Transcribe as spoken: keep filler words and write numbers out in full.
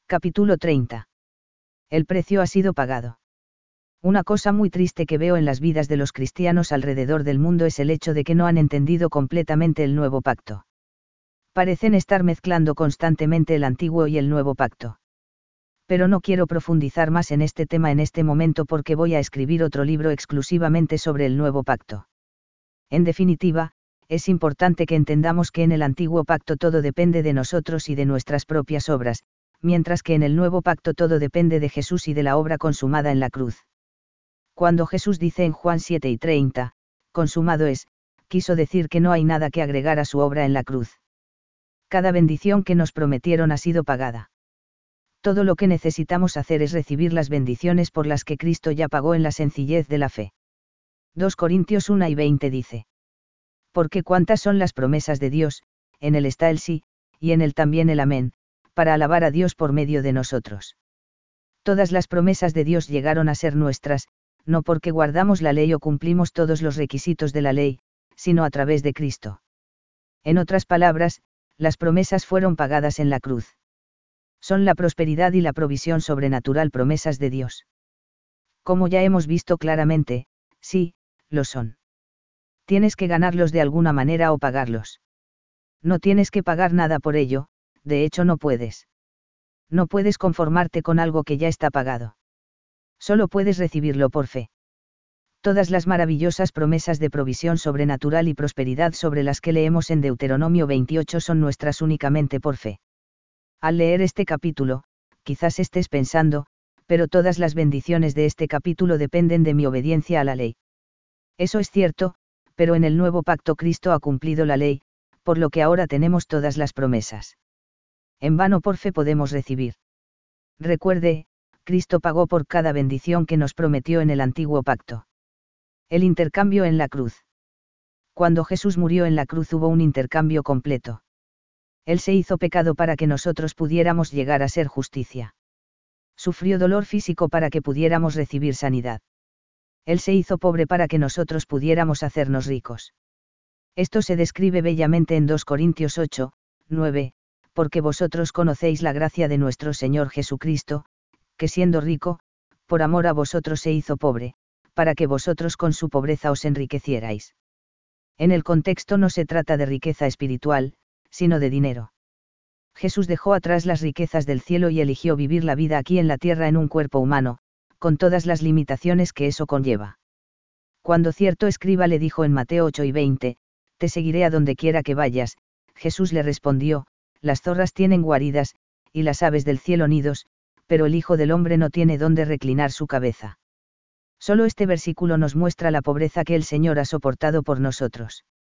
Capítulo treinta. El precio ha sido pagado. Una cosa muy triste que veo en las vidas de los cristianos alrededor del mundo es el hecho de que no han entendido completamente el nuevo pacto. Parecen estar mezclando constantemente el antiguo y el nuevo pacto. Pero no quiero profundizar más en este tema en este momento porque voy a escribir otro libro exclusivamente sobre el nuevo pacto. En definitiva, es importante que entendamos que en el antiguo pacto todo depende de nosotros y de nuestras propias obras, mientras que en el nuevo pacto todo depende de Jesús y de la obra consumada en la cruz. Cuando Jesús dice en Juan siete y treinta, consumado es, quiso decir que no hay nada que agregar a su obra en la cruz. Cada bendición que nos prometieron ha sido pagada. Todo lo que necesitamos hacer es recibir las bendiciones por las que Cristo ya pagó en la sencillez de la fe. dos Corintios uno y veinte dice. Porque cuántas son las promesas de Dios, en él está el sí, y en él también el amén, para alabar a Dios por medio de nosotros. Todas las promesas de Dios llegaron a ser nuestras, no porque guardamos la ley o cumplimos todos los requisitos de la ley, sino a través de Cristo. En otras palabras, las promesas fueron pagadas en la cruz. Son la prosperidad y la provisión sobrenatural promesas de Dios. Como ya hemos visto claramente, sí, lo son. Tienes que ganarlos de alguna manera o pagarlos. No tienes que pagar nada por ello, de hecho no puedes. No puedes conformarte con algo que ya está pagado. Solo puedes recibirlo por fe. Todas las maravillosas promesas de provisión sobrenatural y prosperidad sobre las que leemos en Deuteronomio veintiocho son nuestras únicamente por fe. Al leer este capítulo, quizás estés pensando, pero todas las bendiciones de este capítulo dependen de mi obediencia a la ley. Eso es cierto, pero en el nuevo pacto Cristo ha cumplido la ley, por lo que ahora tenemos todas las promesas. En vano por fe podemos recibir. Recuerde, Cristo pagó por cada bendición que nos prometió en el antiguo pacto. El intercambio en la cruz. Cuando Jesús murió en la cruz hubo un intercambio completo. Él se hizo pecado para que nosotros pudiéramos llegar a ser justicia. Sufrió dolor físico para que pudiéramos recibir sanidad. Él se hizo pobre para que nosotros pudiéramos hacernos ricos. Esto se describe bellamente en dos Corintios ocho, nueve, porque vosotros conocéis la gracia de nuestro Señor Jesucristo, que siendo rico, por amor a vosotros se hizo pobre, para que vosotros con su pobreza os enriquecierais. En el contexto no se trata de riqueza espiritual, sino de dinero. Jesús dejó atrás las riquezas del cielo y eligió vivir la vida aquí en la tierra en un cuerpo humano, con todas las limitaciones que eso conlleva. Cuando cierto escriba le dijo en Mateo ocho y veinte, te seguiré a donde quiera que vayas, Jesús le respondió, las zorras tienen guaridas, y las aves del cielo nidos, pero el Hijo del Hombre no tiene dónde reclinar su cabeza. Solo este versículo nos muestra la pobreza que el Señor ha soportado por nosotros.